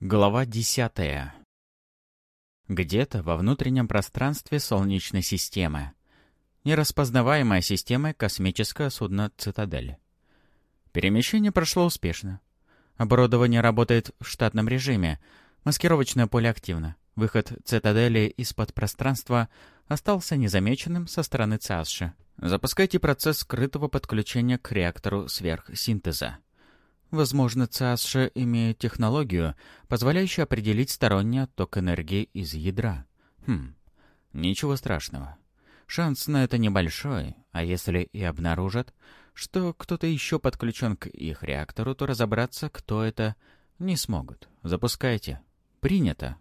Глава 10. Где-то во внутреннем пространстве Солнечной системы. Нераспознаваемая система космическое судно «Цитадель». Перемещение прошло успешно. Оборудование работает в штатном режиме. Маскировочное поле активно. Выход «Цитадели» из-под пространства остался незамеченным со стороны ЦАСШи. Запускайте процесс скрытого подключения к реактору сверхсинтеза. Возможно, ЦАСШи имеет технологию, позволяющую определить сторонний отток энергии из ядра. Ничего страшного. Шанс на это небольшой, а если и обнаружат, что кто-то еще подключен к их реактору, то разобраться, кто это, не смогут. Запускайте. Принято.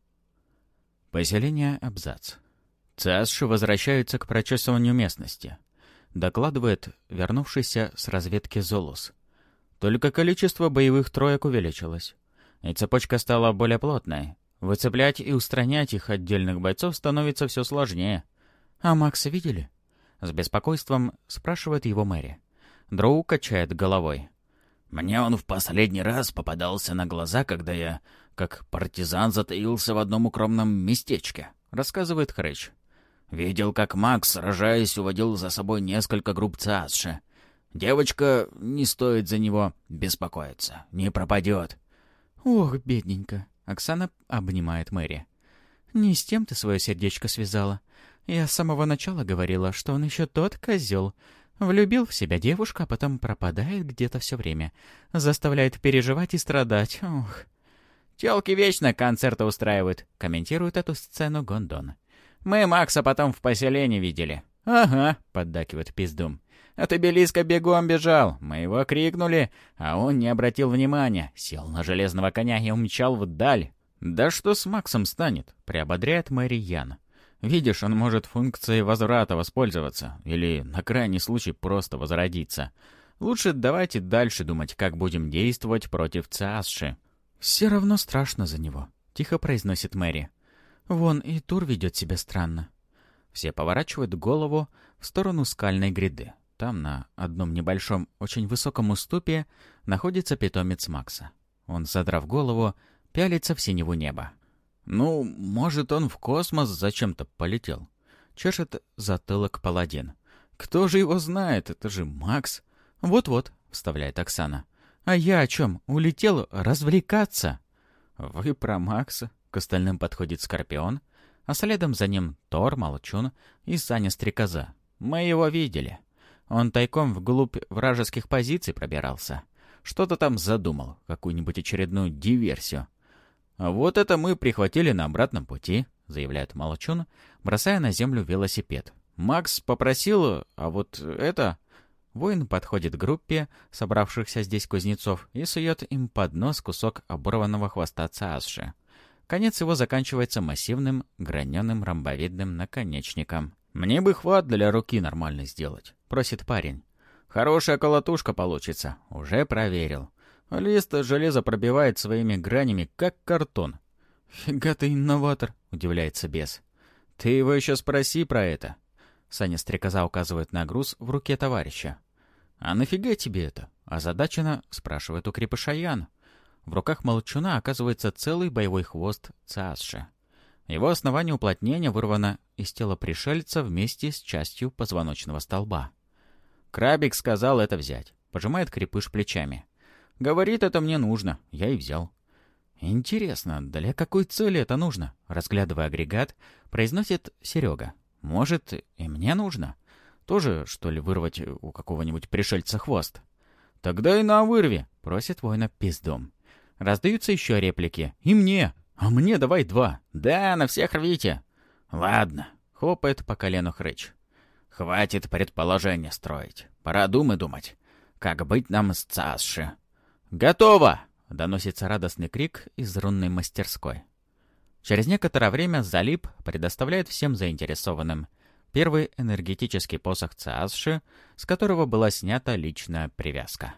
Поселение Абзац. ЦАСШи возвращаются к прочесыванию местности. Докладывает вернувшийся с разведки Золус. Только количество боевых троек увеличилось, и цепочка стала более плотной. Выцеплять и устранять их отдельных бойцов становится все сложнее. «А Макса видели?» — с беспокойством спрашивает его Мэри. Дроу качает головой. «Мне он в последний раз попадался на глаза, когда я, как партизан, затаился в одном укромном местечке», — рассказывает Хрэч. «Видел, как Макс, сражаясь, уводил за собой несколько групп ЦАСШи. Девочка, не стоит за него беспокоиться, не пропадет». «Ох, бедненько!» — Оксана обнимает Мэри. «Не с тем ты свое сердечко связала. Я с самого начала говорила, что он еще тот козел. Влюбил в себя девушку, а потом пропадает где-то все время. Заставляет переживать и страдать. Ох!» «Телки вечно концерты устраивают», — комментирует эту сцену Гондон. «Мы Макса потом в поселении видели». «Ага», — поддакивает Пиздум. «От обелиска бегом бежал. Мы его крикнули, а он не обратил внимания. Сел на железного коня и умчал вдаль». «Да что с Максом станет?» — приободряет Мэри Ян. «Видишь, он может функцией возврата воспользоваться. Или, на крайний случай, просто возродиться. Лучше давайте дальше думать, как будем действовать против ЦАСШи». «Все равно страшно за него», — тихо произносит Мэри. «Вон и Тур ведет себя странно». Все поворачивают голову в сторону скальной гряды. Там, на одном небольшом, очень высоком уступе, находится питомец Макса. Он, задрав голову, пялится в синеву неба. «Ну, может, он в космос зачем-то полетел?» Чешет затылок паладин. «Кто же его знает? Это же Макс!» «Вот-вот», — вставляет Оксана. «А я о чем? Улетел развлекаться?» «Вы про Макса?» К остальным подходит Скорпион, а следом за ним Тор, Молчун и Саня Стрекоза. «Мы его видели. Он тайком вглубь вражеских позиций пробирался. Что-то там задумал, какую-нибудь очередную диверсию. А вот это мы прихватили на обратном пути», — заявляет Молчун, бросая на землю велосипед. «Макс попросил, а вот это...» Воин подходит к группе собравшихся здесь кузнецов и сует им под нос кусок оборванного хвоста ЦАСШи. Конец его заканчивается массивным, граненым ромбовидным наконечником. «Мне бы хват для руки нормально сделать», — просит парень. «Хорошая колотушка получится, уже проверил. Лист железа пробивает своими гранями, как картон». «Фига ты инноватор», — удивляется бес. «Ты его еще спроси про это». Саня Стрекоза указывает на груз в руке товарища. «А нафига тебе это?» — озадаченно спрашивает у крепыша Ян. В руках Молчуна оказывается целый боевой хвост ЦАСШи. Его основание уплотнения вырвано из тела пришельца вместе с частью позвоночного столба. «Крабик сказал это взять», — пожимает крепыш плечами. «Говорит, это мне нужно, я и взял». «Интересно, для какой цели это нужно?» — разглядывая агрегат, произносит Серега. «Может, и мне нужно? Тоже, что ли, вырвать у какого-нибудь пришельца хвост?» «Тогда и на вырви», — просит воина Пиздом. Раздаются еще реплики. «И мне! А мне давай 2! Да, на всех рвите!» «Ладно», — хлопает по колену Хрэч. «Хватит предположения строить. Пора думать, как быть нам с ЦАСШи». «Готово!» — доносится радостный крик из рунной мастерской. Через некоторое время Залип предоставляет всем заинтересованным первый энергетический посох ЦАСШи, с которого была снята личная привязка.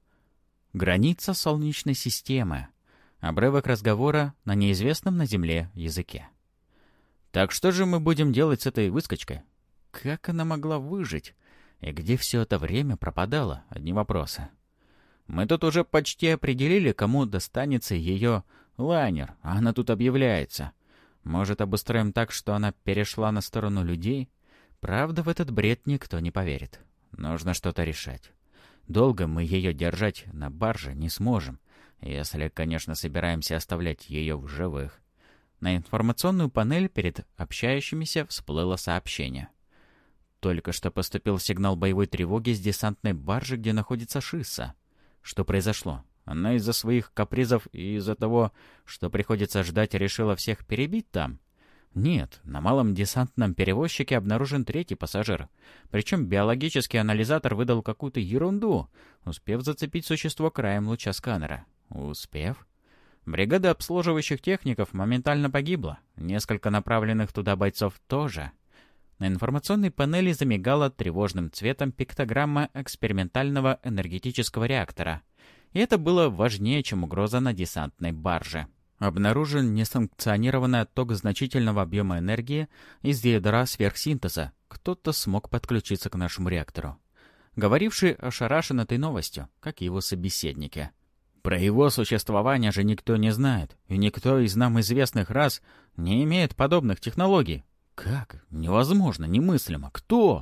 Граница Солнечной системы. Обрывок разговора на неизвестном на Земле языке. «Так что же мы будем делать с этой выскочкой? Как она могла выжить? И где все это время пропадало? Одни вопросы. Мы тут уже почти определили, кому достанется ее Лайнер, а она тут объявляется. Может, обустроим так, что она перешла на сторону людей? Правда, в этот бред никто не поверит. Нужно что-то решать. Долго мы ее держать на барже не сможем, если, конечно, собираемся оставлять ее в живых. На информационную панель перед общающимися всплыло сообщение. Только что поступил сигнал боевой тревоги с десантной баржи, где находится Шисса. Что произошло? Она из-за своих капризов и из-за того, что приходится ждать, решила всех перебить там? Нет, на малом десантном перевозчике обнаружен третий пассажир. Причем биологический анализатор выдал какую-то ерунду, успев зацепить существо краем луча сканера. Успев? Бригада обслуживающих техников моментально погибла. Несколько направленных туда бойцов тоже. На информационной панели замигала тревожным цветом пиктограмма экспериментального энергетического реактора. И это было важнее, чем угроза на десантной барже. Обнаружен несанкционированный отток значительного объема энергии из ядра сверхсинтеза. Кто-то смог подключиться к нашему реактору. Говоривший ошарашен этой новостью, как и его собеседники. Про его существование же никто не знает, и никто из нам известных рас не имеет подобных технологий. Как? Невозможно, немыслимо. Кто?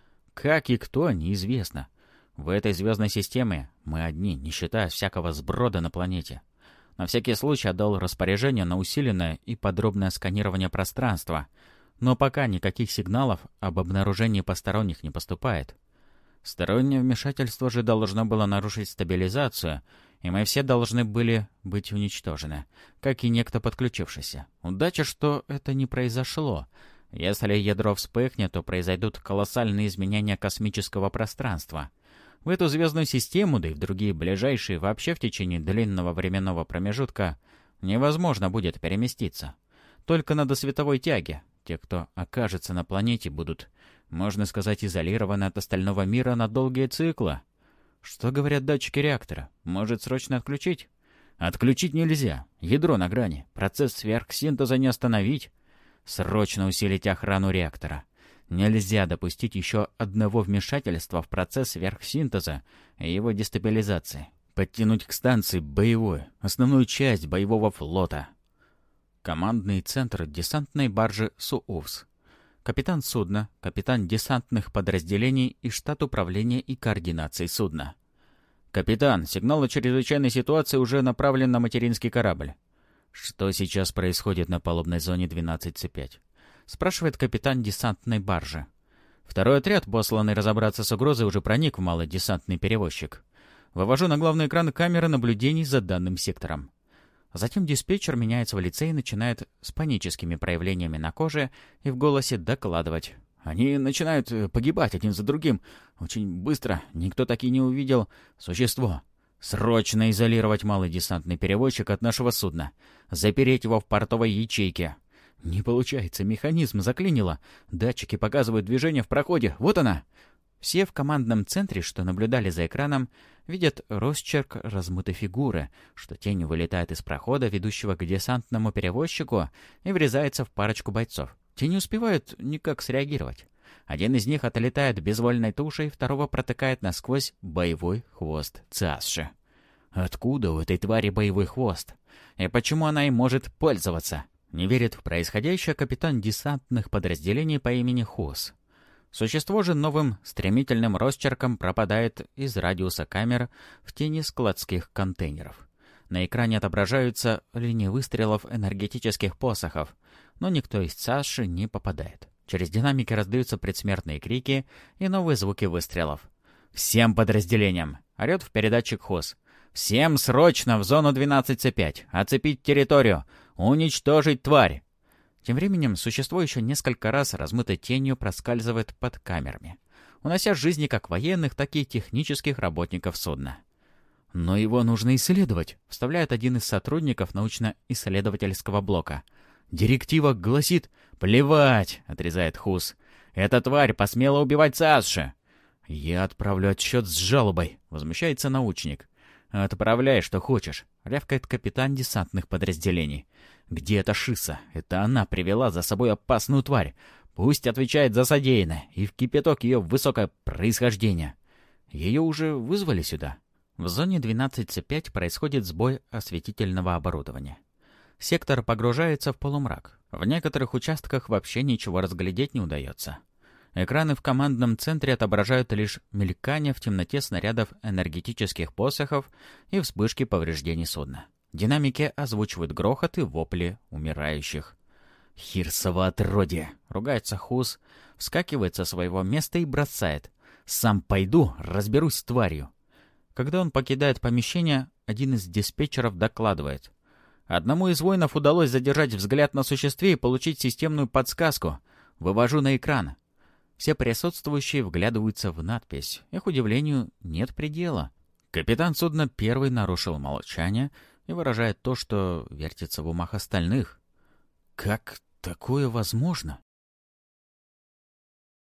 Как и кто, неизвестно. В этой звездной системе мы одни, не считая всякого сброда на планете. На всякий случай отдал распоряжение на усиленное и подробное сканирование пространства, но пока никаких сигналов об обнаружении посторонних не поступает. Стороннее вмешательство же должно было нарушить стабилизацию, и мы все должны были быть уничтожены, как и некто подключившийся. Удача, что это не произошло. Если ядро вспыхнет, то произойдут колоссальные изменения космического пространства. В эту звездную систему, да и в другие ближайшие, вообще в течение длинного временного промежутка невозможно будет переместиться. Только на досветовой тяге. Те, кто окажется на планете, будут, можно сказать, изолированы от остального мира на долгие циклы. Что говорят датчики реактора? Может, срочно отключить? Отключить нельзя. Ядро на грани. Процесс сверхсинтеза не остановить. Срочно усилить охрану реактора. Нельзя допустить еще одного вмешательства в процесс сверхсинтеза и его дестабилизации. Подтянуть к станции боевую, основную часть боевого флота. Командный центр десантной баржи «Суувс». Капитан судна, капитан десантных подразделений и штат управления и координации судна. «Капитан, сигнал о чрезвычайной ситуации уже направлен на материнский корабль». «Что сейчас происходит на палубной зоне 12С5?» — спрашивает капитан десантной баржи. Второй отряд, посланный разобраться с угрозой, уже проник в малый десантный перевозчик. Вывожу на главный экран камеры наблюдений за данным сектором. Затем диспетчер меняется в лице и начинает с паническими проявлениями на коже и в голосе докладывать. Они начинают погибать один за другим. Очень быстро. Никто так и не увидел существо. Срочно изолировать малый десантный перевозчик от нашего судна. Запереть его в портовой ячейке. Не получается, механизм заклинило. Датчики показывают движение в проходе. Вот она! Все в командном центре, что наблюдали за экраном, видят росчерк размытой фигуры, что тень вылетает из прохода, ведущего к десантному перевозчику, и врезается в парочку бойцов. Те не успевают никак среагировать. Один из них отлетает безвольной тушей, второго протыкает насквозь боевой хвост Цасши. Откуда у этой твари боевой хвост? И почему она им может пользоваться? Не верит в происходящее капитан десантных подразделений по имени Хус. Существо же новым стремительным росчерком пропадает из радиуса камер в тени складских контейнеров. На экране отображаются линии выстрелов энергетических посохов, но никто из Цаши не попадает. Через динамики раздаются предсмертные крики и новые звуки выстрелов. «Всем подразделениям!» — орет в передатчик Хус. «Всем срочно в зону 12С5! Оцепить территорию! Уничтожить тварь!» Тем временем существо еще несколько раз размытой тенью проскальзывает под камерами, унося жизни как военных, так и технических работников судна. «Но его нужно исследовать», — вставляет один из сотрудников научно-исследовательского блока. «Директива гласит...» «Плевать», — отрезает Хус. «Эта тварь посмела убивать Цасши». «Я отправлю отсчет с жалобой», — возмущается научник. «Отправляй, что хочешь», — рявкает капитан десантных подразделений. «Где эта Шисса? Это она привела за собой опасную тварь. Пусть отвечает за содеянное, и в кипяток ее высокое происхождение». Ее уже вызвали сюда. В зоне 12С5 происходит сбой осветительного оборудования. Сектор погружается в полумрак. В некоторых участках вообще ничего разглядеть не удается. Экраны в командном центре отображают лишь мелькание в темноте снарядов энергетических посохов и вспышки повреждений судна. Динамики озвучивают грохот и вопли умирающих. «Хирсово отродье!» — ругается Хус, вскакивает со своего места и бросает. «Сам пойду, разберусь с тварью». Когда он покидает помещение, один из диспетчеров докладывает. Одному из воинов удалось задержать взгляд на существе и получить системную подсказку. Вывожу на экран. Все присутствующие вглядываются в надпись. Их удивлению нет предела. Капитан судна первый нарушил молчание и выражает то, что вертится в умах остальных. «Как такое возможно?»